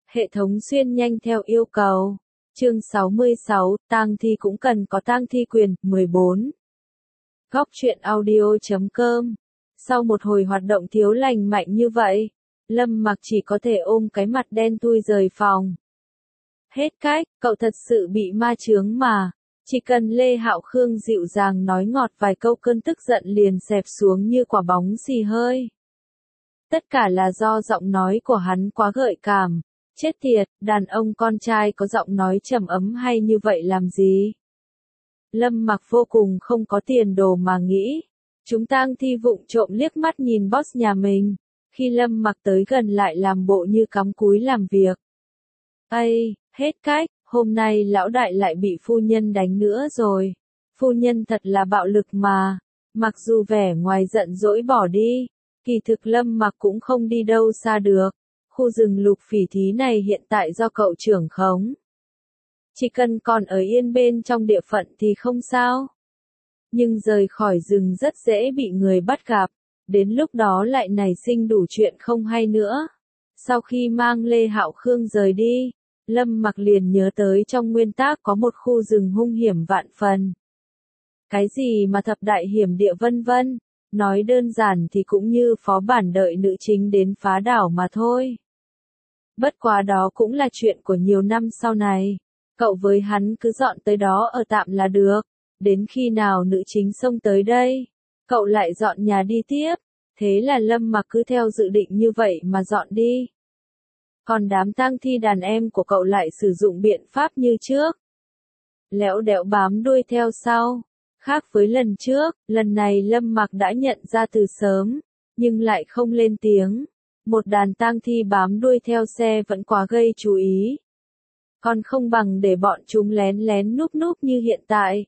Hệ thống xuyên nhanh theo yêu cầu. Chương 66, tang thi cũng cần có tang thi quyền, 14. Góc truyện audio.com. Sau một hồi hoạt động thiếu lành mạnh như vậy, Lâm Mặc chỉ có thể ôm cái mặt đen thui rời phòng. Hết cách, cậu thật sự bị ma chướng mà. Chỉ cần Lê Hạo Khương dịu dàng nói ngọt vài câu cơn tức giận liền xẹp xuống như quả bóng xì hơi. Tất cả là do giọng nói của hắn quá gợi cảm. Chết tiệt, đàn ông con trai có giọng nói trầm ấm hay như vậy làm gì? Lâm Mặc vô cùng không có tiền đồ mà nghĩ. Chúng tang thi vụng trộm liếc mắt nhìn boss nhà mình. Khi Lâm Mặc tới gần lại làm bộ như cắm cúi làm việc. Ây, hết cách, hôm nay lão đại lại bị phu nhân đánh nữa rồi. Phu nhân thật là bạo lực mà. Mặc dù vẻ ngoài giận dỗi bỏ đi, kỳ thực Lâm Mặc cũng không đi đâu xa được. Khu rừng Lục Phỉ Thí này hiện tại do cậu trưởng khống. Chỉ cần còn ở yên bên trong địa phận thì không sao. Nhưng rời khỏi rừng rất dễ bị người bắt gặp, đến lúc đó lại nảy sinh đủ chuyện không hay nữa. Sau khi mang Lê Hạo Khương rời đi, Lâm Mặc liền nhớ tới trong nguyên tác có một khu rừng hung hiểm vạn phần. Cái gì mà thập đại hiểm địa vân vân, nói đơn giản thì cũng như phó bản đợi nữ chính đến phá đảo mà thôi. Bất quá đó cũng là chuyện của nhiều năm sau này. Cậu với hắn cứ dọn tới đó ở tạm là được. Đến khi nào nữ chính xông tới đây, cậu lại dọn nhà đi tiếp. Thế là Lâm Mặc cứ theo dự định như vậy mà dọn đi. Còn đám tang thi đàn em của cậu lại sử dụng biện pháp như trước. Lẽo đẽo bám đuôi theo sau. Khác với lần trước, lần này Lâm Mặc đã nhận ra từ sớm, nhưng lại không lên tiếng. Một đàn tang thi bám đuôi theo xe vẫn quá gây chú ý. Còn không bằng để bọn chúng lén lén núp núp như hiện tại.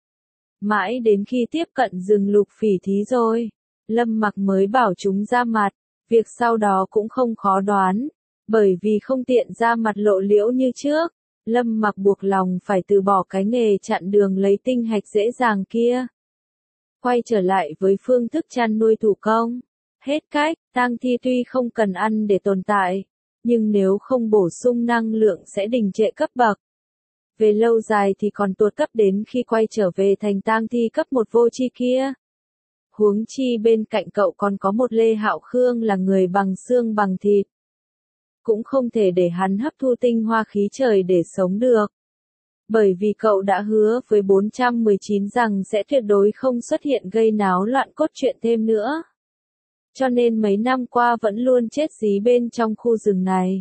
Mãi đến khi tiếp cận rừng Lục Phỉ Thí rồi, Lâm Mặc mới bảo chúng ra mặt. Việc sau đó cũng không khó đoán, bởi vì không tiện ra mặt lộ liễu như trước, Lâm Mặc buộc lòng phải từ bỏ cái nghề chặn đường lấy tinh hạch dễ dàng kia. Quay trở lại với phương thức chăn nuôi thủ công. Hết cách, tang thi tuy không cần ăn để tồn tại, nhưng nếu không bổ sung năng lượng sẽ đình trệ cấp bậc. Về lâu dài thì còn tuột cấp đến khi quay trở về thành tang thi cấp 1 vô tri kia. Huống chi bên cạnh cậu còn có một Lê Hạo Khương là người bằng xương bằng thịt. Cũng không thể để hắn hấp thu tinh hoa khí trời để sống được. Bởi vì cậu đã hứa với 419 rằng sẽ tuyệt đối không xuất hiện gây náo loạn cốt truyện thêm nữa. Cho nên mấy năm qua vẫn luôn chết dí bên trong khu rừng này.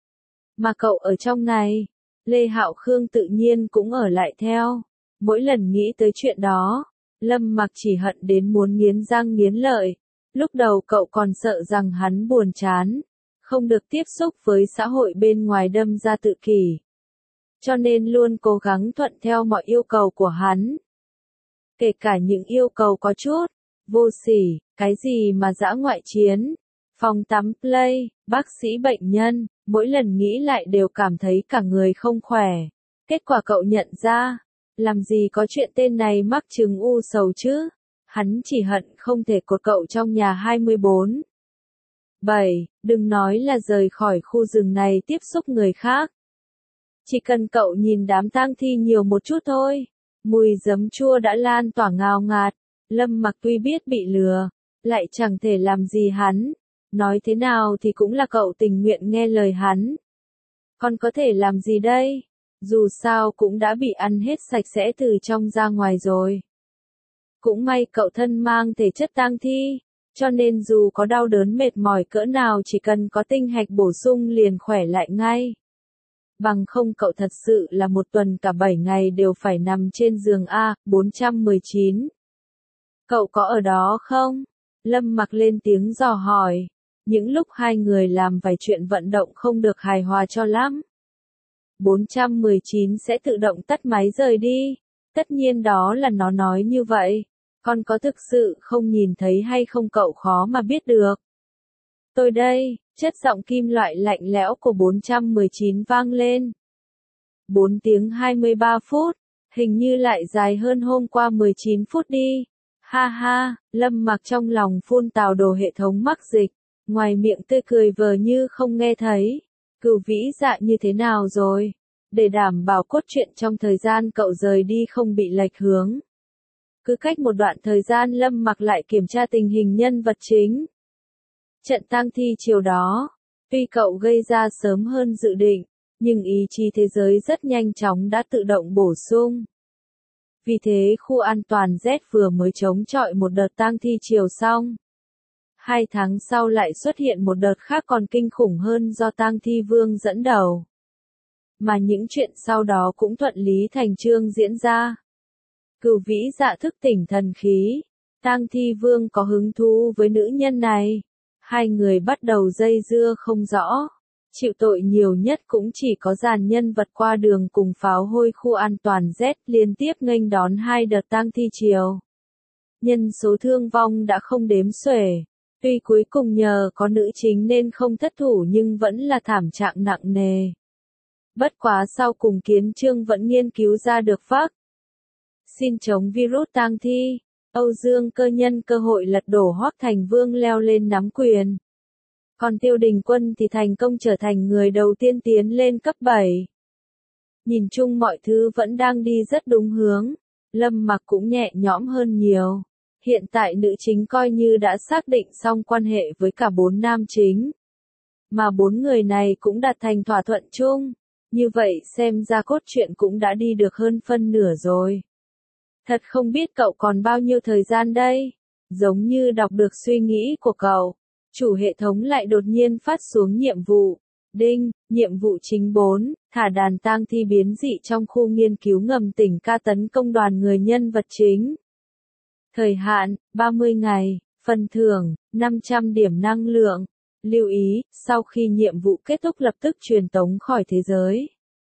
Mà cậu ở trong này, Lê Hạo Khương tự nhiên cũng ở lại theo. Mỗi lần nghĩ tới chuyện đó, Lâm Mặc chỉ hận đến muốn nghiến răng nghiến lợi. Lúc đầu cậu còn sợ rằng hắn buồn chán, không được tiếp xúc với xã hội bên ngoài đâm ra tự kỷ. Cho nên luôn cố gắng thuận theo mọi yêu cầu của hắn. Kể cả những yêu cầu có chút vô sỉ, cái gì mà dã ngoại chiến, phòng tắm play, bác sĩ bệnh nhân, mỗi lần nghĩ lại đều cảm thấy cả người không khỏe. Kết quả cậu nhận ra, làm gì có chuyện tên này mắc chứng u sầu chứ, hắn chỉ hận không thể cột cậu trong nhà 24. 7. Đừng nói là rời khỏi khu rừng này tiếp xúc người khác. Chỉ cần cậu nhìn đám tang thi nhiều một chút thôi, mùi giấm chua đã lan tỏa ngào ngạt. Lâm Mặc tuy biết bị lừa, lại chẳng thể làm gì hắn. Nói thế nào thì cũng là cậu tình nguyện nghe lời hắn. Còn có thể làm gì đây? Dù sao cũng đã bị ăn hết sạch sẽ từ trong ra ngoài rồi. Cũng may cậu thân mang thể chất tang thi, cho nên dù có đau đớn mệt mỏi cỡ nào chỉ cần có tinh hạch bổ sung liền khỏe lại ngay. Bằng không cậu thật sự là một tuần cả 7 ngày đều phải nằm trên giường A419. Cậu có ở đó không? Lâm Mặc lên tiếng dò hỏi. Những lúc hai người làm vài chuyện vận động không được hài hòa cho lắm. 419 sẽ tự động tắt máy rời đi. Tất nhiên đó là nó nói như vậy. Còn có thực sự không nhìn thấy hay không cậu khó mà biết được. Tôi đây, chất giọng kim loại lạnh lẽo của 419 vang lên. 4 tiếng 23 phút, hình như lại dài hơn hôm qua 19 phút đi. Ha ha, Lâm Mặc trong lòng phun tào đồ hệ thống mắc dịch, ngoài miệng tươi cười vờ như không nghe thấy. Cửu Vĩ Dạ như thế nào rồi? Để đảm bảo cốt truyện trong thời gian cậu rời đi không bị lệch hướng. Cứ cách một đoạn thời gian Lâm Mặc lại kiểm tra tình hình nhân vật chính. Trận tang thi chiều đó, tuy cậu gây ra sớm hơn dự định, nhưng ý chí thế giới rất nhanh chóng đã tự động bổ sung. Vì thế khu an toàn Z vừa mới chống chọi một đợt tang thi chiều xong. 2 tháng sau lại xuất hiện một đợt khác còn kinh khủng hơn do tang thi vương dẫn đầu. Mà những chuyện sau đó cũng thuận lý thành chương diễn ra. Cửu Vĩ Dạ thức tỉnh thần khí. Tang thi vương có hứng thú với nữ nhân này. Hai người bắt đầu dây dưa không rõ. Chịu tội nhiều nhất cũng chỉ có dàn nhân vật qua đường cùng pháo hôi khu an toàn Z liên tiếp nghênh đón 2 đợt tang thi chiều. Nhân số thương vong đã không đếm xuể. Tuy cuối cùng nhờ có nữ chính nên không thất thủ nhưng vẫn là thảm trạng nặng nề. Bất quá sau cùng Kiến Chương vẫn nghiên cứu ra được phác xin chống virus tang thi. Âu Dương Cơ nhân cơ hội lật đổ Hoắc Thành Vương leo lên nắm quyền. Còn Tiêu Đình Quân thì thành công trở thành người đầu tiên tiến lên cấp 7. Nhìn chung mọi thứ vẫn đang đi rất đúng hướng. Lâm Mặc cũng nhẹ nhõm hơn nhiều. Hiện tại nữ chính coi như đã xác định xong quan hệ với cả 4 nam chính. Mà 4 người này cũng đạt thành thỏa thuận chung. Như vậy xem ra cốt truyện cũng đã đi được hơn phân nửa rồi. Thật không biết cậu còn bao nhiêu thời gian đây? Giống như đọc được suy nghĩ của cậu. Chủ hệ thống lại đột nhiên phát xuống nhiệm vụ. Đinh, nhiệm vụ chính 4, thả đàn tang thi biến dị trong khu nghiên cứu ngầm tỉnh Ca tấn công đoàn người nhân vật chính. Thời hạn, 30 ngày, phần thưởng, 500 điểm năng lượng. Lưu ý, sau khi nhiệm vụ kết thúc lập tức truyền tống khỏi thế giới.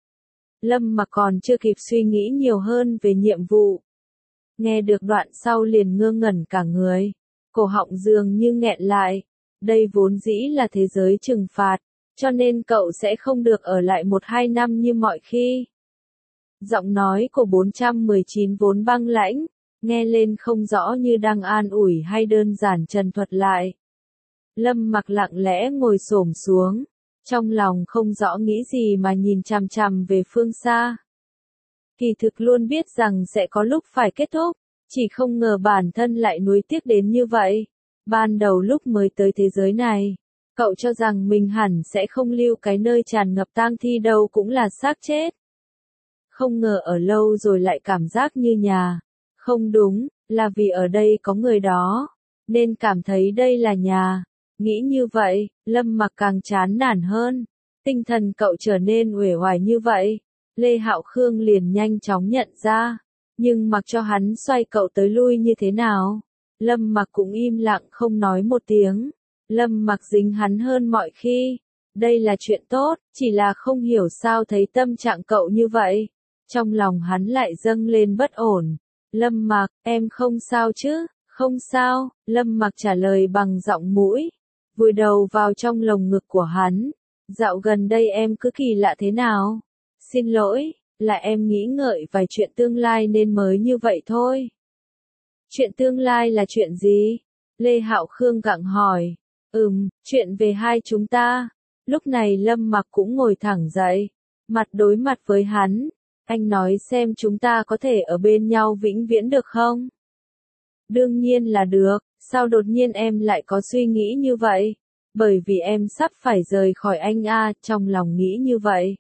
Lâm Mặc còn chưa kịp suy nghĩ nhiều hơn về nhiệm vụ. Nghe được đoạn sau liền ngơ ngẩn cả người. Cổ họng dường như nghẹn lại. Đây vốn dĩ là thế giới trừng phạt, cho nên cậu sẽ không được ở lại 1-2 năm như mọi khi. Giọng nói của 419 vốn băng lãnh, nghe lên không rõ như đang an ủi hay đơn giản trần thuật lại. Lâm Mặc lặng lẽ ngồi xổm xuống, trong lòng không rõ nghĩ gì mà nhìn chằm chằm về phương xa. Kỳ thực luôn biết rằng sẽ có lúc phải kết thúc, chỉ không ngờ bản thân lại nuối tiếc đến như vậy. Ban đầu lúc mới tới thế giới này, cậu cho rằng mình hẳn sẽ không lưu cái nơi tràn ngập tang thi đâu cũng là xác chết. Không ngờ ở lâu rồi lại cảm giác như nhà. Không đúng, là vì ở đây có người đó, nên cảm thấy đây là nhà. Nghĩ như vậy, Lâm Mặc càng chán nản hơn. Tinh thần cậu trở nên uể oải như vậy. Lê Hạo Khương liền nhanh chóng nhận ra. Nhưng mặc cho hắn xoay cậu tới lui như thế nào, Lâm Mặc cũng im lặng không nói một tiếng. Lâm Mặc dính hắn hơn mọi khi. Đây là chuyện tốt, chỉ là không hiểu sao thấy tâm trạng cậu như vậy. Trong lòng hắn lại dâng lên bất ổn. Lâm Mặc, em không sao chứ? Không sao, Lâm Mặc trả lời bằng giọng mũi. Vùi đầu vào trong lồng ngực của hắn. Dạo gần đây em cứ kỳ lạ thế nào? Xin lỗi, là em nghĩ ngợi vài chuyện tương lai nên mới như vậy thôi. Chuyện tương lai là chuyện gì? Lê Hạo Khương gặng hỏi. Chuyện về hai chúng ta. Lúc này Lâm Mặc cũng ngồi thẳng dậy, mặt đối mặt với hắn. Anh nói xem chúng ta có thể ở bên nhau vĩnh viễn được không? Đương nhiên là được, sao đột nhiên em lại có suy nghĩ như vậy? Bởi vì em sắp phải rời khỏi anh a, trong lòng nghĩ như vậy.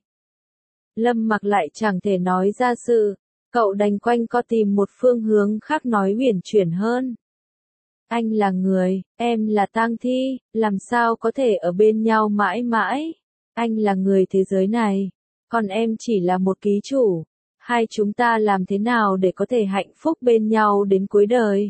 Lâm Mặc lại chẳng thể nói ra sự, cậu đành quanh co tìm một phương hướng khác nói uyển chuyển hơn. Anh là người, em là tang thi, làm sao có thể ở bên nhau mãi mãi? Anh là người thế giới này, còn em chỉ là một ký chủ. Hai chúng ta làm thế nào để có thể hạnh phúc bên nhau đến cuối đời?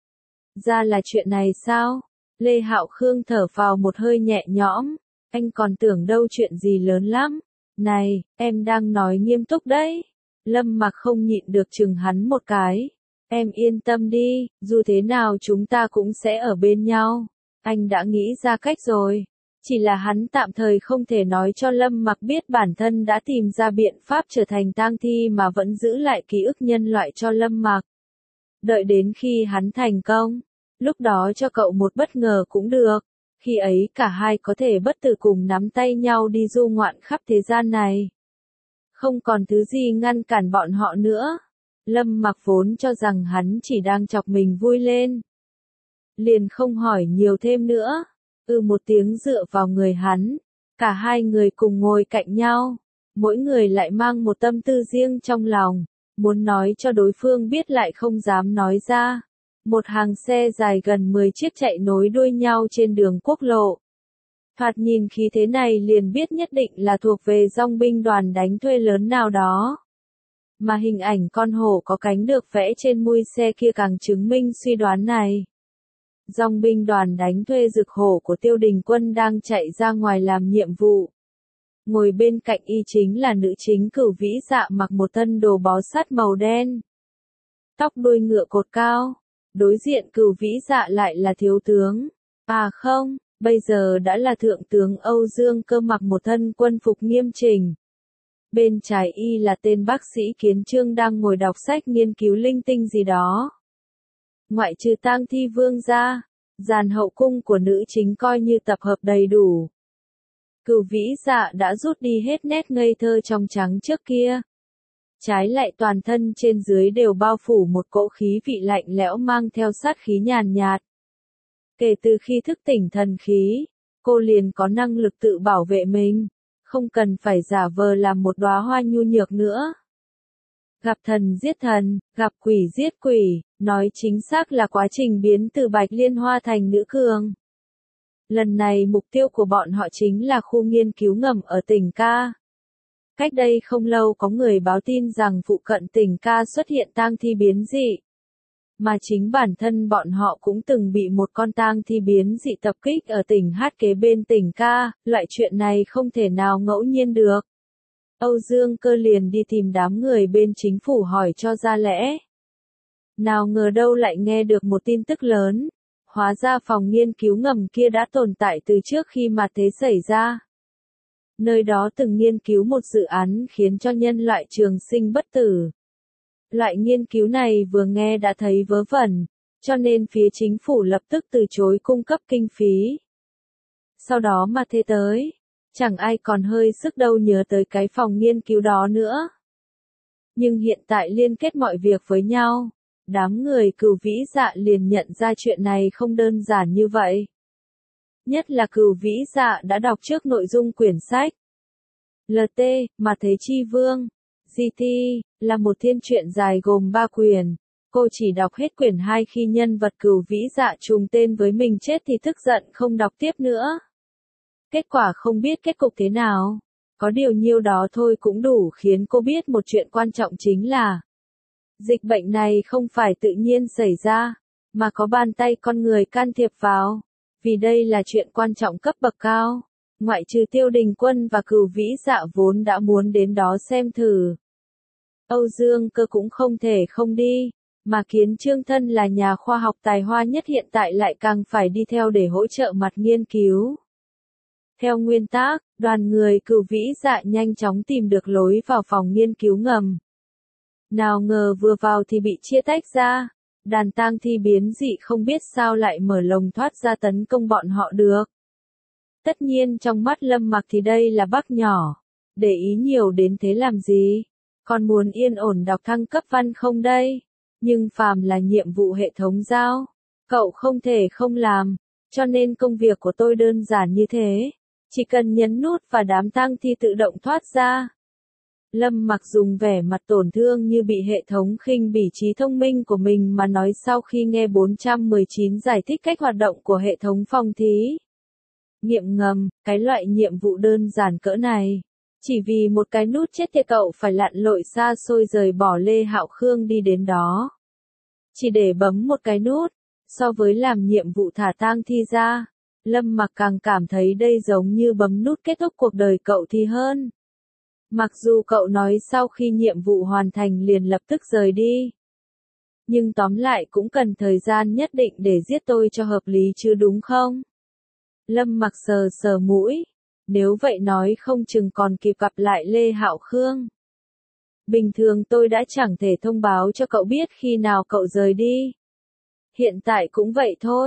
Ra là chuyện này sao? Lê Hạo Khương thở vào một hơi nhẹ nhõm. Anh còn tưởng đâu chuyện gì lớn lắm. Này, em đang nói nghiêm túc đấy. Lâm Mặc không nhịn được chừng hắn một cái. Em yên tâm đi, dù thế nào chúng ta cũng sẽ ở bên nhau. Anh đã nghĩ ra cách rồi. Chỉ là hắn tạm thời không thể nói cho Lâm Mặc biết bản thân đã tìm ra biện pháp trở thành tang thi mà vẫn giữ lại ký ức nhân loại cho Lâm Mặc. Đợi đến khi hắn thành công, lúc đó cho cậu một bất ngờ cũng được. Khi ấy cả hai có thể bất tử cùng nắm tay nhau đi du ngoạn khắp thế gian này. Không còn thứ gì ngăn cản bọn họ nữa. Lâm Mặc vốn cho rằng hắn chỉ đang chọc mình vui lên. Liền không hỏi nhiều thêm nữa. Một tiếng dựa vào người hắn. Cả hai người cùng ngồi cạnh nhau. Mỗi người lại mang một tâm tư riêng trong lòng. Muốn nói cho đối phương biết lại không dám nói ra. Một hàng xe dài gần 10 chiếc chạy nối đuôi nhau trên đường quốc lộ. Thoạt nhìn khí thế này liền biết nhất định là thuộc về dòng binh đoàn đánh thuê lớn nào đó. Mà hình ảnh con hổ có cánh được vẽ trên mui xe kia càng chứng minh suy đoán này. Dòng binh đoàn đánh thuê rực hổ của Tiêu Đình Quân đang chạy ra ngoài làm nhiệm vụ. Ngồi bên cạnh y chính là nữ chính Cửu Vĩ Dạ mặc một thân đồ bó sát màu đen. Tóc đuôi ngựa cột cao. Đối diện Cửu Vĩ Dạ lại là thiếu tướng. À không, bây giờ đã là thượng tướng Âu Dương Cơ mặc một thân quân phục nghiêm chỉnh. Bên trái y là tên bác sĩ Kiến Trương đang ngồi đọc sách nghiên cứu linh tinh gì đó. Ngoại trừ Tang Thi Vương ra, dàn hậu cung của nữ chính coi như tập hợp đầy đủ. Cửu Vĩ Dạ đã rút đi hết nét ngây thơ trong trắng trước kia. Trái lại toàn thân trên dưới đều bao phủ một cỗ khí vị lạnh lẽo mang theo sát khí nhàn nhạt. Kể từ khi thức tỉnh thần khí, cô liền có năng lực tự bảo vệ mình, không cần phải giả vờ làm một đóa hoa nhu nhược nữa. Gặp thần giết thần, gặp quỷ giết quỷ, nói chính xác là quá trình biến từ Bạch Liên Hoa thành nữ cường. Lần này mục tiêu của bọn họ chính là khu nghiên cứu ngầm ở tỉnh Ca. Cách đây không lâu có người báo tin rằng phụ cận tỉnh Ca xuất hiện tang thi biến dị. Mà chính bản thân bọn họ cũng từng bị một con tang thi biến dị tập kích ở tỉnh Hát kế bên tỉnh Ca, loại chuyện này không thể nào ngẫu nhiên được. Âu Dương Cơ liền đi tìm đám người bên chính phủ hỏi cho ra lẽ. Nào ngờ đâu lại nghe được một tin tức lớn. Hóa ra phòng nghiên cứu ngầm kia đã tồn tại từ trước khi mà thế xảy ra. Nơi đó từng nghiên cứu một dự án khiến cho nhân loại trường sinh bất tử. Loại nghiên cứu này vừa nghe đã thấy vớ vẩn, cho nên phía chính phủ lập tức từ chối cung cấp kinh phí. Sau đó mà thế tới, chẳng ai còn hơi sức đâu nhớ tới cái phòng nghiên cứu đó nữa. Nhưng hiện tại liên kết mọi việc với nhau, đám người Cửu Vĩ Dạ liền nhận ra chuyện này không đơn giản như vậy. Nhất là Cửu Vĩ Dạ đã đọc trước nội dung quyển sách. LT, mà Thế Chi Vương, GT, là một thiên truyện dài gồm 3 quyển. Cô chỉ đọc hết quyển 2 khi nhân vật Cửu Vĩ Dạ trùng tên với mình chết thì tức giận không đọc tiếp nữa. Kết quả không biết kết cục thế nào. Có điều nhiêu đó thôi cũng đủ khiến cô biết một chuyện quan trọng chính là dịch bệnh này không phải tự nhiên xảy ra, mà có bàn tay con người can thiệp vào. Vì đây là chuyện quan trọng cấp bậc cao. Ngoại trừ Tiêu Đình Quân và Cửu Vĩ Dạ vốn đã muốn đến đó xem thử. Âu Dương Cơ cũng không thể không đi, mà Kiến Trương thân là nhà khoa học tài hoa nhất hiện tại lại càng phải đi theo để hỗ trợ mặt nghiên cứu. Theo nguyên tắc, đoàn người Cửu Vĩ Dạ nhanh chóng tìm được lối vào phòng nghiên cứu ngầm. Nào ngờ vừa vào thì bị chia tách ra, đàn tang thi biến dị không biết sao lại mở lồng thoát ra tấn công bọn họ được. Tất nhiên trong mắt Lâm Mặc thì đây là bác nhỏ, để ý nhiều đến thế làm gì, còn muốn yên ổn đọc thăng cấp văn không đây, nhưng phàm là nhiệm vụ hệ thống giao, cậu không thể không làm, cho nên công việc của tôi đơn giản như thế, chỉ cần nhấn nút và đám tang thi tự động thoát ra. Lâm Mặc dùng vẻ mặt tổn thương như bị hệ thống khinh bỉ trí thông minh của mình mà nói sau khi nghe 419 giải thích cách hoạt động của hệ thống phòng thí nghiệm ngầm, cái loại nhiệm vụ đơn giản cỡ này. Chỉ vì một cái nút chết thì cậu phải lặn lội xa xôi rời bỏ Lê Hạo Khương đi đến đó. Chỉ để bấm một cái nút, so với làm nhiệm vụ thả tang thi ra, Lâm Mặc càng cảm thấy đây giống như bấm nút kết thúc cuộc đời cậu thì hơn. Mặc dù cậu nói sau khi nhiệm vụ hoàn thành liền lập tức rời đi. Nhưng tóm lại cũng cần thời gian nhất định để giết tôi cho hợp lý chứ đúng không? Lâm Mặc sờ sờ mũi. Nếu vậy nói không chừng còn kịp gặp lại Lê Hạo Khương. Bình thường tôi đã chẳng thể thông báo cho cậu biết khi nào cậu rời đi. Hiện tại cũng vậy thôi.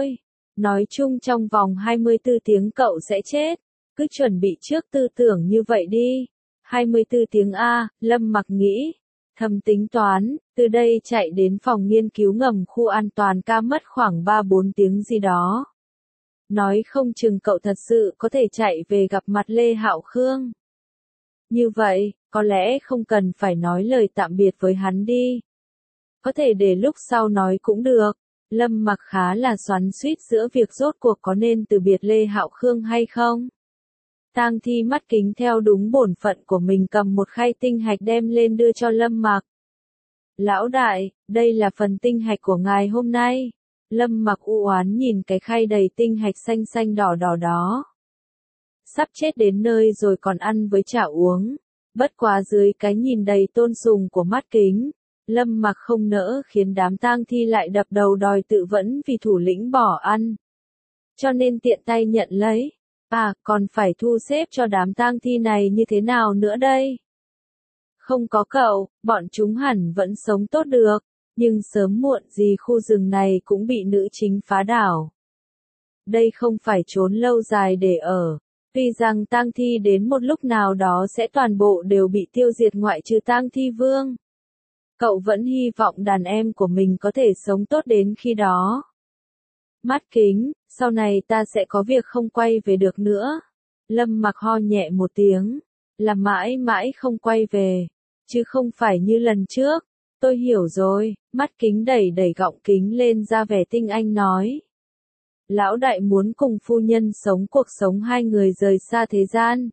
Nói chung trong vòng 24 tiếng cậu sẽ chết. Cứ chuẩn bị trước tư tưởng như vậy đi. 24 tiếng A, Lâm Mặc nghĩ. Thầm tính toán, từ đây chạy đến phòng nghiên cứu ngầm khu an toàn ca mất khoảng 3-4 tiếng gì đó. Nói không chừng cậu thật sự có thể chạy về gặp mặt Lê Hạo Khương. Như vậy, có lẽ không cần phải nói lời tạm biệt với hắn đi. Có thể để lúc sau nói cũng được. Lâm Mặc khá là xoắn xuýt giữa việc rốt cuộc có nên từ biệt Lê Hạo Khương hay không. Tang Thi mắt kính theo đúng bổn phận của mình cầm một khay tinh hạch đem lên đưa cho Lâm Mặc. Lão đại, đây là phần tinh hạch của ngài hôm nay. Lâm Mặc u oán nhìn cái khay đầy tinh hạch xanh xanh đỏ đỏ đó. Sắp chết đến nơi rồi còn ăn với chả uống. Bất quá dưới cái nhìn đầy tôn sùng của mắt kính, Lâm Mặc không nỡ khiến đám tang thi lại đập đầu đòi tự vẫn vì thủ lĩnh bỏ ăn. Cho nên tiện tay nhận lấy. À, còn phải thu xếp cho đám tang thi này như thế nào nữa đây? Không có cậu, bọn chúng hẳn vẫn sống tốt được, nhưng sớm muộn gì khu rừng này cũng bị nữ chính phá đảo. Đây không phải trốn lâu dài để ở. Tuy rằng tang thi đến một lúc nào đó sẽ toàn bộ đều bị tiêu diệt ngoại trừ tang thi vương. Cậu vẫn hy vọng đàn em của mình có thể sống tốt đến khi đó. Mắt kính, sau này ta sẽ có việc không quay về được nữa. Lâm Mặc ho nhẹ một tiếng, là mãi mãi không quay về, chứ không phải như lần trước. Tôi hiểu rồi, mắt kính đẩy đẩy gọng kính lên ra vẻ tinh anh nói. Lão đại muốn cùng phu nhân sống cuộc sống hai người rời xa thế gian.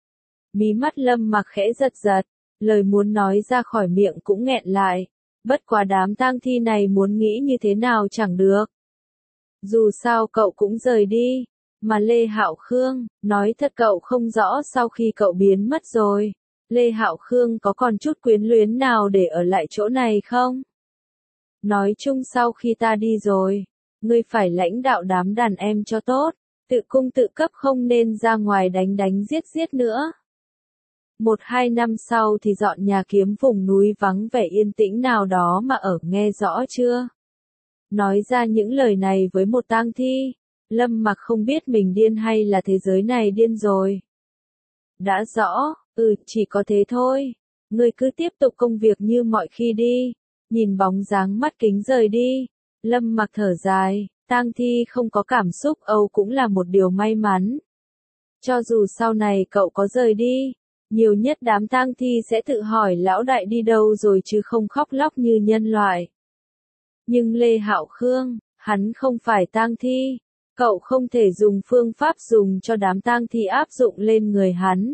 Mí mắt Lâm Mặc khẽ giật giật, lời muốn nói ra khỏi miệng cũng nghẹn lại. Bất quá đám tang thi này muốn nghĩ như thế nào chẳng được. Dù sao cậu cũng rời đi, mà Lê Hạo Khương, nói thật cậu không rõ sau khi cậu biến mất rồi, Lê Hạo Khương có còn chút quyến luyến nào để ở lại chỗ này không? Nói chung sau khi ta đi rồi, ngươi phải lãnh đạo đám đàn em cho tốt, tự cung tự cấp không nên ra ngoài đánh đánh giết giết nữa. 1-2 năm sau thì dọn nhà kiếm vùng núi vắng vẻ yên tĩnh nào đó mà ở, nghe rõ chưa? Nói ra những lời này với một tang thi, Lâm Mặc không biết mình điên hay là thế giới này điên rồi. Đã rõ, chỉ có thế thôi. Ngươi cứ tiếp tục công việc như mọi khi đi. Nhìn bóng dáng mắt kính rời đi, Lâm Mặc thở dài, tang thi không có cảm xúc Âu cũng là một điều may mắn. Cho dù sau này cậu có rời đi, nhiều nhất đám tang thi sẽ tự hỏi lão đại đi đâu rồi chứ không khóc lóc như nhân loại. Nhưng Lê Hạo Khương, hắn không phải tang thi, cậu không thể dùng phương pháp dùng cho đám tang thi áp dụng lên người hắn.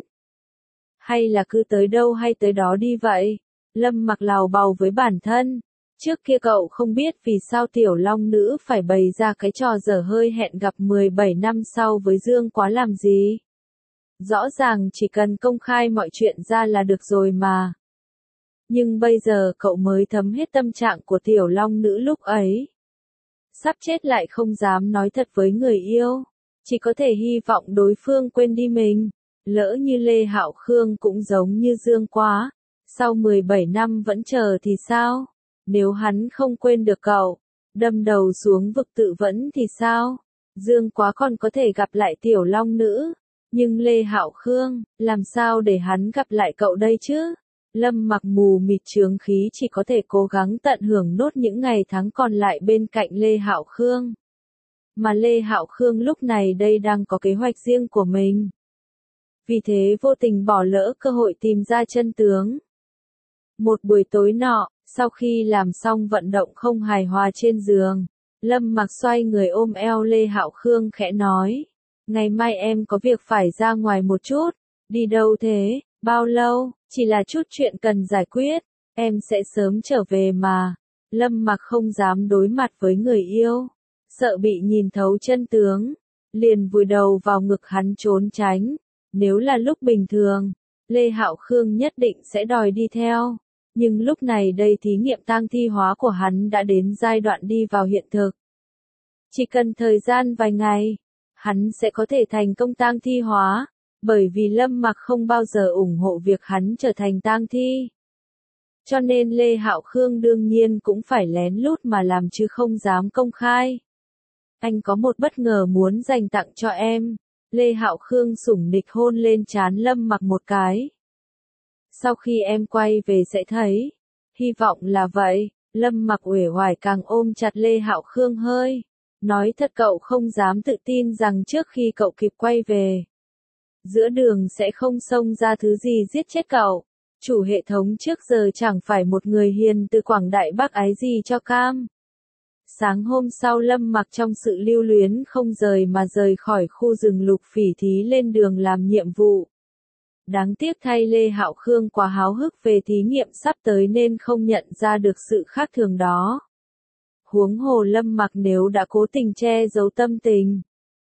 Hay là cứ tới đâu hay tới đó đi vậy? Lâm Mặc lào bào với bản thân. Trước kia cậu không biết vì sao tiểu long nữ phải bày ra cái trò dở hơi hẹn gặp 17 năm sau với Dương Quá làm gì. Rõ ràng chỉ cần công khai mọi chuyện ra là được rồi mà. Nhưng bây giờ cậu mới thấm hết tâm trạng của tiểu long nữ lúc ấy. Sắp chết lại không dám nói thật với người yêu. Chỉ có thể hy vọng đối phương quên đi mình. Lỡ như Lê Hạo Khương cũng giống như Dương Quá. Sau 17 năm vẫn chờ thì sao? Nếu hắn không quên được cậu, đâm đầu xuống vực tự vẫn thì sao? Dương Quá còn có thể gặp lại tiểu long nữ. Nhưng Lê Hạo Khương, làm sao để hắn gặp lại cậu đây chứ? Lâm Mặc mù mịt chướng khí chỉ có thể cố gắng tận hưởng nốt những ngày tháng còn lại bên cạnh Lê Hạo Khương. Mà Lê Hạo Khương lúc này đây đang có kế hoạch riêng của mình. Vì thế vô tình bỏ lỡ cơ hội tìm ra chân tướng. Một buổi tối nọ, sau khi làm xong vận động không hài hòa trên giường, Lâm Mặc xoay người ôm eo Lê Hạo Khương khẽ nói. Ngày mai em có việc phải ra ngoài một chút. Đi đâu thế? Bao lâu? Chỉ là chút chuyện cần giải quyết. Em sẽ sớm trở về mà. Lâm Mặc không dám đối mặt với người yêu. Sợ bị nhìn thấu chân tướng. Liền vùi đầu vào ngực hắn trốn tránh. Nếu là lúc bình thường, Lê Hạo Khương nhất định sẽ đòi đi theo. Nhưng lúc này đây thí nghiệm tang thi hóa của hắn đã đến giai đoạn đi vào hiện thực. Chỉ cần thời gian vài ngày, hắn sẽ có thể thành công tang thi hóa, bởi vì Lâm Mặc không bao giờ ủng hộ việc hắn trở thành tang thi. Cho nên Lê Hạo Khương đương nhiên cũng phải lén lút mà làm chứ không dám công khai. Anh có một bất ngờ muốn dành tặng cho em. Lê Hạo Khương sủng nịch hôn lên trán Lâm Mặc một cái. Sau khi em quay về sẽ thấy. Hy vọng là vậy. Lâm Mặc uể oải càng ôm chặt Lê Hạo Khương hơi. Nói thật cậu không dám tự tin rằng trước khi cậu kịp quay về, giữa đường sẽ không xông ra thứ gì giết chết cậu. Chủ hệ thống trước giờ chẳng phải một người hiền từ Quảng Đại bác ái gì cho cam. Sáng hôm sau Lâm Mặc trong sự lưu luyến không rời mà rời khỏi khu rừng Lục Phỉ Thí lên đường làm nhiệm vụ. Đáng tiếc thay Lê Hạo Khương quá háo hức về thí nghiệm sắp tới nên không nhận ra được sự khác thường đó. Huống hồ Lâm Mặc nếu đã cố tình che giấu tâm tình,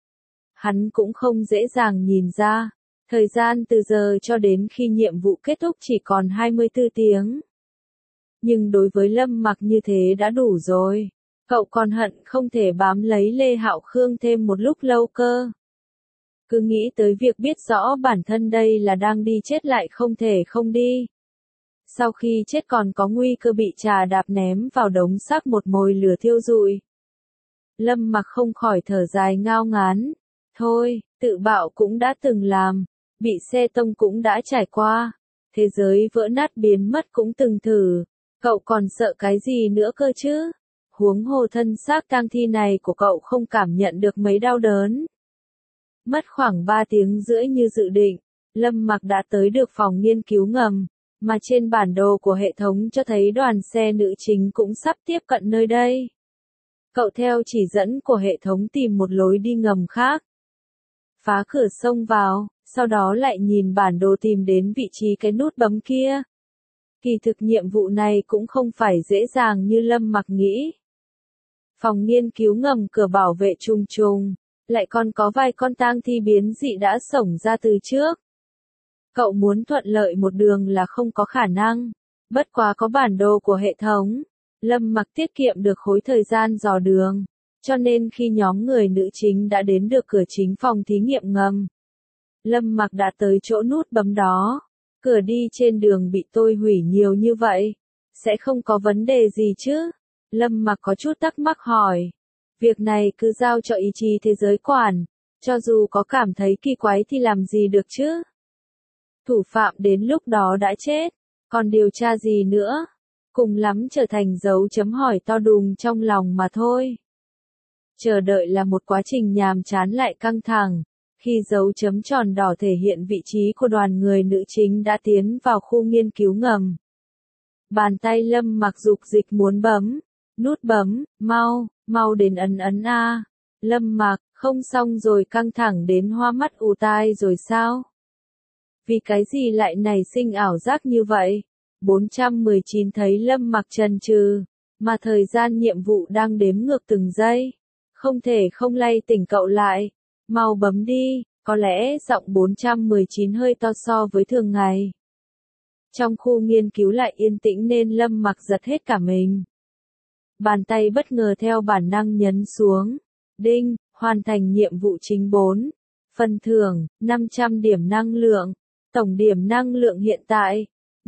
hắn cũng không dễ dàng nhìn ra. Thời gian từ giờ cho đến khi nhiệm vụ kết thúc chỉ còn 24 tiếng. Nhưng đối với Lâm Mặc như thế đã đủ rồi. Cậu còn hận không thể bám lấy Lê Hạo Khương thêm một lúc lâu cơ. Cứ nghĩ tới việc biết rõ bản thân đây là đang đi chết lại không thể không đi. Sau khi chết còn có nguy cơ bị trà đạp ném vào đống xác một mồi lửa thiêu rụi. Lâm Mặc không khỏi thở dài ngao ngán. Thôi, tự bạo cũng đã từng làm, bị xe tông cũng đã trải qua, thế giới vỡ nát biến mất cũng từng thử, cậu còn sợ cái gì nữa cơ chứ? Huống hồ thân xác tang thi này của cậu không cảm nhận được mấy đau đớn. Mất khoảng 3 tiếng rưỡi như dự định, Lâm Mặc đã tới được phòng nghiên cứu ngầm, mà trên bản đồ của hệ thống cho thấy đoàn xe nữ chính cũng sắp tiếp cận nơi đây. Cậu theo chỉ dẫn của hệ thống tìm một lối đi ngầm khác. Phá cửa xông vào, sau đó lại nhìn bản đồ tìm đến vị trí cái nút bấm kia. Kỳ thực nhiệm vụ này cũng không phải dễ dàng như Lâm Mặc nghĩ. Phòng nghiên cứu ngầm cửa bảo vệ trùng trùng, lại còn có vài con tang thi biến dị đã xổng ra từ trước. Cậu muốn thuận lợi một đường là không có khả năng, bất quá có bản đồ của hệ thống, Lâm Mặc tiết kiệm được khối thời gian dò đường, cho nên khi nhóm người nữ chính đã đến được cửa chính phòng thí nghiệm ngầm, Lâm Mặc đã tới chỗ nút bấm đó. Cửa đi trên đường bị tôi hủy nhiều như vậy, sẽ không có vấn đề gì chứ? Lâm Mặc có chút thắc mắc hỏi. Việc này cứ giao cho ý chí thế giới quản, cho dù có cảm thấy kỳ quái thì làm gì được chứ? Thủ phạm đến lúc đó đã chết, còn điều tra gì nữa? Cùng lắm trở thành dấu chấm hỏi to đùng trong lòng mà thôi. Chờ đợi là một quá trình nhàm chán lại căng thẳng. Khi dấu chấm tròn đỏ thể hiện vị trí của đoàn người nữ chính đã tiến vào khu nghiên cứu ngầm. Bàn tay Lâm Mặc dục dịch muốn bấm. Nút bấm, mau đến ấn A. Lâm Mặc, không xong rồi căng thẳng đến hoa mắt ù tai rồi sao? Vì cái gì lại nảy sinh ảo giác như vậy? 419 thấy Lâm Mặc chần chừ, mà thời gian nhiệm vụ đang đếm ngược từng giây. Không thể không lay tỉnh cậu lại. Mau bấm đi, có lẽ giọng 419 hơi to so với thường ngày. Trong khu nghiên cứu lại yên tĩnh nên Lâm Mặc giật hết cả mình. Bàn tay bất ngờ theo bản năng nhấn xuống. Đinh, hoàn thành nhiệm vụ chính 4. Phần thưởng, 500 điểm năng lượng. Tổng điểm năng lượng hiện tại,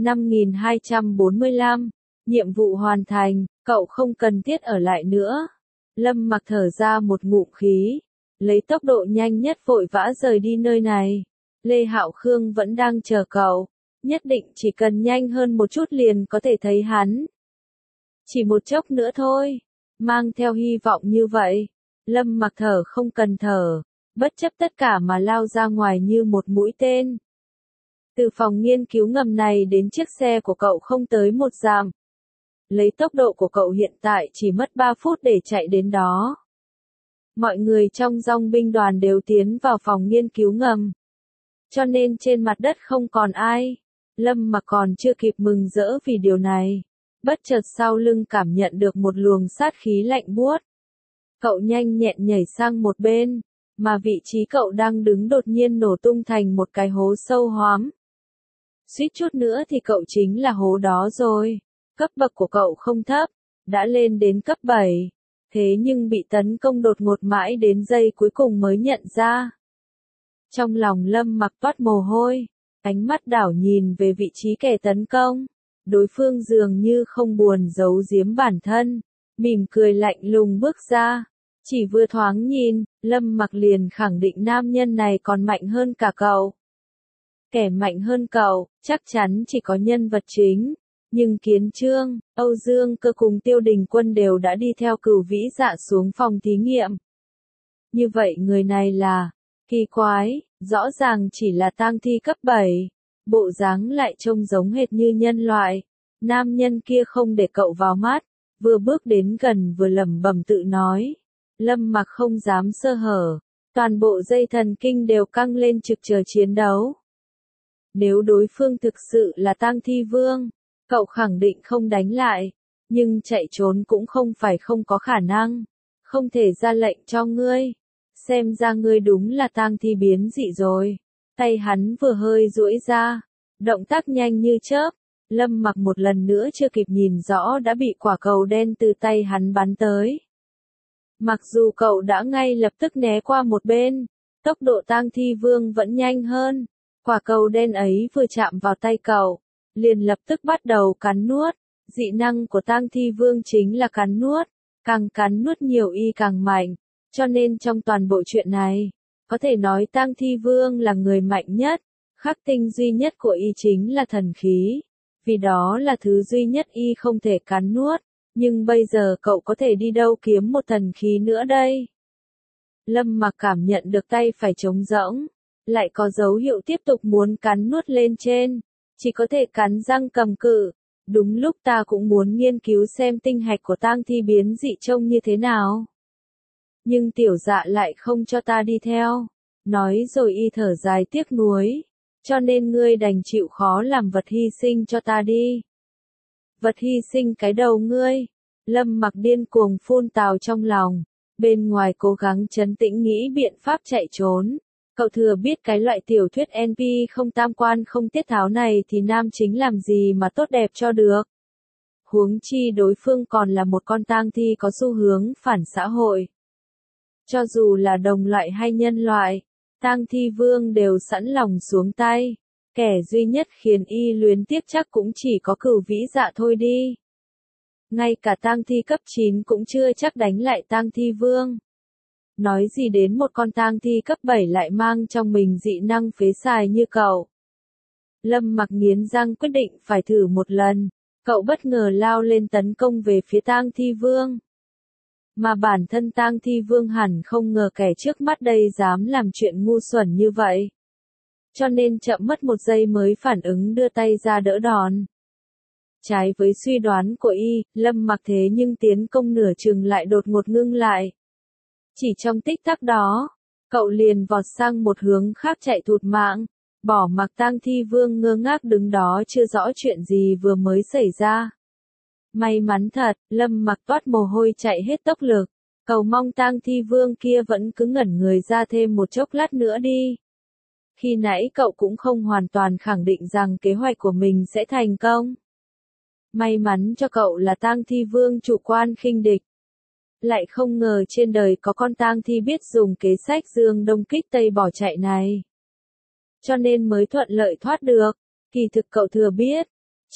5.245. Nhiệm vụ hoàn thành, cậu không cần thiết ở lại nữa. Lâm Mặc thở ra một ngụm khí. Lấy tốc độ nhanh nhất vội vã rời đi nơi này. Lê Hạo Khương vẫn đang chờ cậu. Nhất định chỉ cần nhanh hơn một chút liền có thể thấy hắn. Chỉ một chốc nữa thôi. Mang theo hy vọng như vậy. Lâm Mặc thở không cần thở. Bất chấp tất cả mà lao ra ngoài như một mũi tên. Từ phòng nghiên cứu ngầm này đến chiếc xe của cậu không tới 1 dặm. Lấy tốc độ của cậu hiện tại chỉ mất 3 phút để chạy đến đó. Mọi người trong dòng binh đoàn đều tiến vào phòng nghiên cứu ngầm. Cho nên trên mặt đất không còn ai. Lâm Mặc còn chưa kịp mừng rỡ vì điều này. Bất chợt sau lưng cảm nhận được một luồng sát khí lạnh buốt. Cậu nhanh nhẹn nhảy sang một bên, mà vị trí cậu đang đứng đột nhiên nổ tung thành một cái hố sâu hoắm. Suýt chút nữa thì cậu chính là hố đó rồi. Cấp bậc của cậu không thấp, đã lên đến cấp 7. Thế nhưng bị tấn công đột ngột mãi đến giây cuối cùng mới nhận ra. Trong lòng Lâm Mặc toát mồ hôi, ánh mắt đảo nhìn về vị trí kẻ tấn công. Đối phương dường như không buồn giấu giếm bản thân, mỉm cười lạnh lùng bước ra. Chỉ vừa thoáng nhìn, Lâm Mặc liền khẳng định nam nhân này còn mạnh hơn cả cậu. Kẻ mạnh hơn cậu, chắc chắn chỉ có nhân vật chính. Nhưng Kiến Trương, Âu Dương Cơ cùng Tiêu Đình Quân đều đã đi theo Cửu Vĩ Dạ xuống phòng thí nghiệm. Như vậy người này là kỳ quái, rõ ràng chỉ là tang thi cấp 7, bộ dáng lại trông giống hệt như nhân loại. Nam nhân kia không để cậu vào mắt, vừa bước đến gần vừa lẩm bẩm tự nói. Lâm Mặc không dám sơ hở, toàn bộ dây thần kinh đều căng lên trực chờ chiến đấu. Nếu đối phương thực sự là tang thi vương, cậu khẳng định không đánh lại, nhưng chạy trốn cũng không phải không có khả năng, không thể ra lệnh cho ngươi. Xem ra ngươi đúng là tang thi biến dị rồi. Tay hắn vừa hơi duỗi ra, động tác nhanh như chớp, Lâm Mặc một lần nữa chưa kịp nhìn rõ đã bị quả cầu đen từ tay hắn bắn tới. Mặc dù cậu đã ngay lập tức né qua một bên, tốc độ tang thi vương vẫn nhanh hơn. Quả cầu đen ấy vừa chạm vào tay cậu, liền lập tức bắt đầu cắn nuốt. Dị năng của tang thi vương chính là cắn nuốt, càng cắn nuốt nhiều y càng mạnh, cho nên trong toàn bộ chuyện này, có thể nói tang thi vương là người mạnh nhất, khắc tinh duy nhất của y chính là thần khí, vì đó là thứ duy nhất y không thể cắn nuốt, nhưng bây giờ cậu có thể đi đâu kiếm một thần khí nữa đây? Lâm Mặc cảm nhận được tay phải trống rỗng, lại có dấu hiệu tiếp tục muốn cắn nuốt lên trên, chỉ có thể cắn răng cầm cự. Đúng lúc ta cũng muốn nghiên cứu xem tinh hạch của tang thi biến dị trông như thế nào. Nhưng tiểu dạ lại không cho ta đi theo. Nói rồi y thở dài tiếc nuối. Cho nên ngươi đành chịu khó làm vật hy sinh cho ta đi. Vật hy sinh cái đầu ngươi. Lâm Mặc điên cuồng phun tào trong lòng. Bên ngoài cố gắng trấn tĩnh nghĩ biện pháp chạy trốn. Cậu thừa biết cái loại tiểu thuyết NP không tam quan không tiết tháo này thì nam chính làm gì mà tốt đẹp cho được. Huống chi đối phương còn là một con tang thi có xu hướng phản xã hội. Cho dù là đồng loại hay nhân loại, tang thi vương đều sẵn lòng xuống tay. Kẻ duy nhất khiến y luyến tiếc chắc cũng chỉ có Cửu Vĩ Dạ thôi đi. Ngay cả tang thi cấp 9 cũng chưa chắc đánh lại tang thi vương. Nói gì đến một con tang thi cấp 7 lại mang trong mình dị năng phế xài như cậu. Lâm Mặc nghiến răng quyết định phải thử một lần. Cậu bất ngờ lao lên tấn công về phía tang thi vương. Mà bản thân tang thi vương hẳn không ngờ kẻ trước mắt đây dám làm chuyện ngu xuẩn như vậy. Cho nên chậm mất một giây mới phản ứng đưa tay ra đỡ đòn. Trái với suy đoán của y, Lâm Mặc thế nhưng tiến công nửa chừng lại đột ngột ngưng lại. Chỉ trong tích tắc đó, cậu liền vọt sang một hướng khác chạy thụt mạng, bỏ mặc tang thi vương ngơ ngác đứng đó chưa rõ chuyện gì vừa mới xảy ra. May mắn thật, Lâm Mặc toát mồ hôi chạy hết tốc lực, cầu mong tang thi vương kia vẫn cứ ngẩn người ra thêm một chốc lát nữa đi. Khi nãy cậu cũng không hoàn toàn khẳng định rằng kế hoạch của mình sẽ thành công. May mắn cho cậu là tang thi vương chủ quan khinh địch. Lại không ngờ trên đời có con tang thi biết dùng kế sách dương đông kích tây bỏ chạy này. Cho nên mới thuận lợi thoát được. Kỳ thực cậu thừa biết.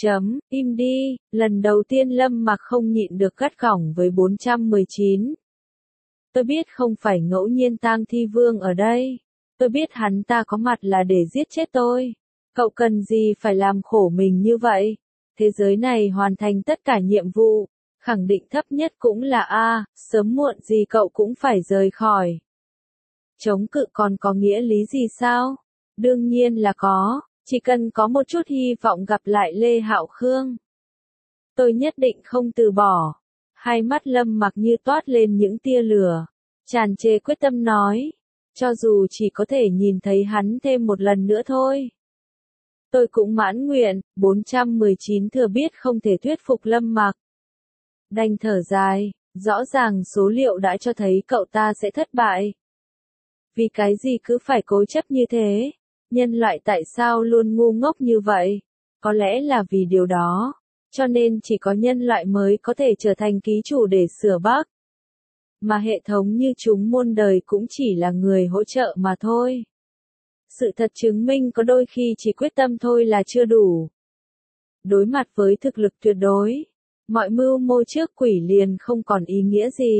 Im đi, lần đầu tiên Lâm Mặc không nhịn được gắt gỏng với 419. Tôi biết không phải ngẫu nhiên tang thi vương ở đây. Tôi biết hắn ta có mặt là để giết chết tôi. Cậu cần gì phải làm khổ mình như vậy? Thế giới này hoàn thành tất cả nhiệm vụ. Khẳng định thấp nhất cũng là A, sớm muộn gì cậu cũng phải rời khỏi. Chống cự còn có nghĩa lý gì sao? Đương nhiên là có, chỉ cần có một chút hy vọng gặp lại Lê Hạo Khương. Tôi nhất định không từ bỏ. Hai mắt Lâm Mặc như toát lên những tia lửa. Tràn trề quyết tâm nói. Cho dù chỉ có thể nhìn thấy hắn thêm một lần nữa thôi. Tôi cũng mãn nguyện, 419 thừa biết không thể thuyết phục Lâm Mặc. Đành thở dài, rõ ràng số liệu đã cho thấy cậu ta sẽ thất bại. Vì cái gì cứ phải cố chấp như thế? Nhân loại tại sao luôn ngu ngốc như vậy? Có lẽ là vì điều đó. Cho nên chỉ có nhân loại mới có thể trở thành ký chủ để sửa bug. Mà hệ thống như chúng muôn đời cũng chỉ là người hỗ trợ mà thôi. Sự thật chứng minh có đôi khi chỉ quyết tâm thôi là chưa đủ. Đối mặt với thực lực tuyệt đối, mọi mưu mô trước quỷ liền không còn ý nghĩa gì.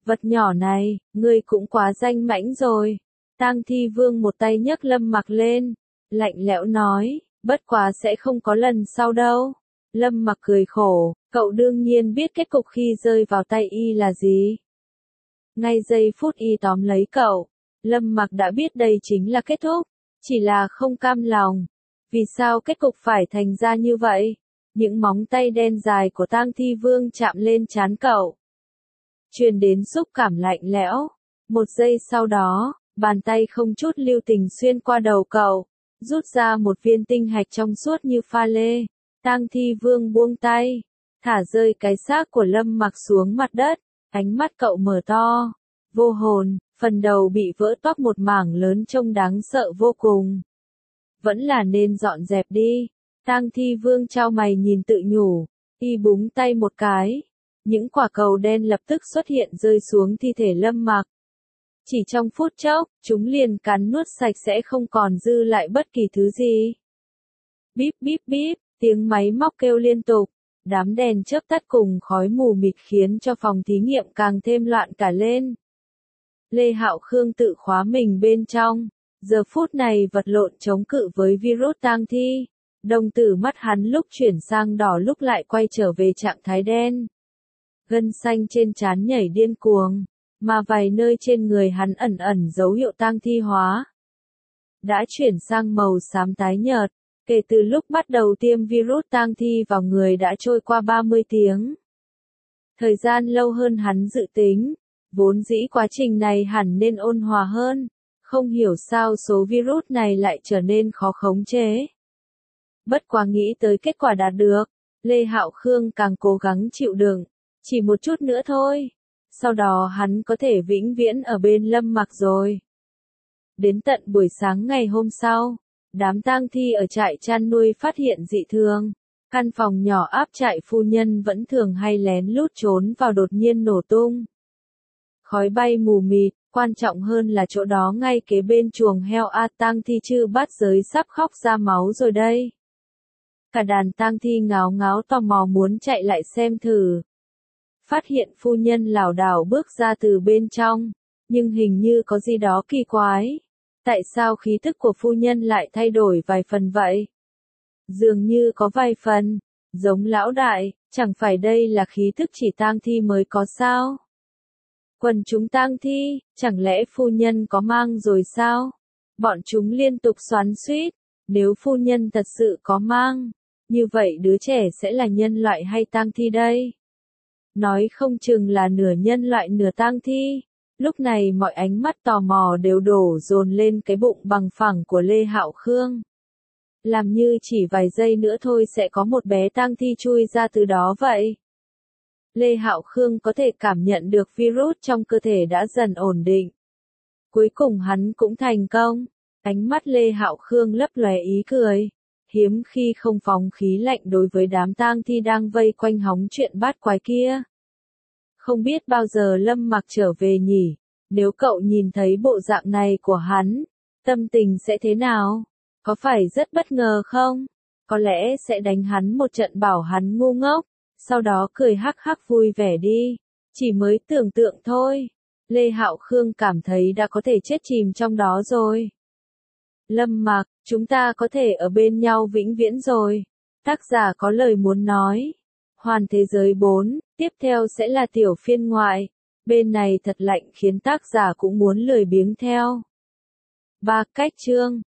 Vật nhỏ này, ngươi cũng quá danh mãnh rồi. Tang Thi Vương một tay nhấc Lâm Mặc lên, lạnh lẽo nói, bất quá sẽ không có lần sau đâu. Lâm Mặc cười khổ, cậu đương nhiên biết kết cục khi rơi vào tay y là gì. Ngay giây phút y tóm lấy cậu, Lâm Mặc đã biết đây chính là kết thúc, chỉ là không cam lòng. Vì sao kết cục phải thành ra như vậy? Những móng tay đen dài của Tang Thi Vương chạm lên trán cậu, truyền đến xúc cảm lạnh lẽo. Một giây sau đó, bàn tay không chút lưu tình xuyên qua đầu cậu, rút ra một viên tinh hạch trong suốt như pha lê. Tang Thi Vương buông tay, thả rơi cái xác của Lâm Mặc xuống mặt đất, ánh mắt cậu mở to, vô hồn, phần đầu bị vỡ toác một mảng lớn trông đáng sợ vô cùng. Vẫn là nên dọn dẹp đi. Tang Thi Vương chau mày nhìn tự nhủ, y búng tay một cái. Những quả cầu đen lập tức xuất hiện rơi xuống thi thể Lâm Mặc. Chỉ trong phút chốc, chúng liền cắn nuốt sạch sẽ không còn dư lại bất kỳ thứ gì. Bíp bíp bíp, tiếng máy móc kêu liên tục, đám đèn chớp tắt cùng khói mù mịt khiến cho phòng thí nghiệm càng thêm loạn cả lên. Lê Hạo Khương tự khóa mình bên trong, giờ phút này vật lộn chống cự với virus tang thi. Đồng tử mắt hắn lúc chuyển sang đỏ lúc lại quay trở về trạng thái đen. Gân xanh trên trán nhảy điên cuồng, mà vài nơi trên người hắn ẩn ẩn dấu hiệu tang thi hóa. Đã chuyển sang màu xám tái nhợt, kể từ lúc bắt đầu tiêm virus tang thi vào người đã trôi qua 30 tiếng. Thời gian lâu hơn hắn dự tính, vốn dĩ quá trình này hẳn nên ôn hòa hơn, không hiểu sao số virus này lại trở nên khó khống chế. Bất quá nghĩ tới kết quả đạt được, Lê Hạo Khương càng cố gắng chịu đựng, chỉ một chút nữa thôi, sau đó hắn có thể vĩnh viễn ở bên Lâm Mặc rồi. Đến tận buổi sáng ngày hôm sau, đám tang thi ở trại chăn nuôi phát hiện dị thường, căn phòng nhỏ áp trại phu nhân vẫn thường hay lén lút trốn vào đột nhiên nổ tung. Khói bay mù mịt, quan trọng hơn là chỗ đó ngay kế bên chuồng heo tang thi chư bát giới sắp khóc ra máu rồi đây. Cả đàn tang thi ngáo ngáo tò mò muốn chạy lại xem thử. Phát hiện phu nhân lảo đảo bước ra từ bên trong, nhưng hình như có gì đó kỳ quái. Tại sao khí tức của phu nhân lại thay đổi vài phần vậy? Dường như có vài phần giống lão đại, chẳng phải đây là khí tức chỉ tang thi mới có sao? Quần chúng tang thi, chẳng lẽ phu nhân có mang rồi sao? Bọn chúng liên tục xoắn xuýt, nếu phu nhân thật sự có mang, như vậy đứa trẻ sẽ là nhân loại hay tang thi đây? Nói không chừng là nửa nhân loại nửa tang thi. Lúc này mọi ánh mắt tò mò đều đổ dồn lên cái bụng bằng phẳng của Lê Hạo Khương. Làm như chỉ vài giây nữa thôi sẽ có một bé tang thi chui ra từ đó vậy. Lê Hạo Khương có thể cảm nhận được virus trong cơ thể đã dần ổn định. Cuối cùng hắn cũng thành công. Ánh mắt Lê Hạo Khương lấp lóe ý cười. Hiếm khi không phóng khí lạnh đối với đám tang thi đang vây quanh hóng chuyện bát quái kia. Không biết bao giờ Lâm Mặc trở về nhỉ? Nếu cậu nhìn thấy bộ dạng này của hắn, tâm tình sẽ thế nào? Có phải rất bất ngờ không? Có lẽ sẽ đánh hắn một trận bảo hắn ngu ngốc, sau đó cười hắc hắc vui vẻ đi. Chỉ mới tưởng tượng thôi. Lê Hạo Khương cảm thấy đã có thể chết chìm trong đó rồi. Lâm Mặc, chúng ta có thể ở bên nhau vĩnh viễn rồi. Tác giả có lời muốn nói. Hoàn thế giới 4, tiếp theo sẽ là tiểu phiên ngoại. Bên này thật lạnh khiến tác giả cũng muốn lười biếng theo. 3 cách chương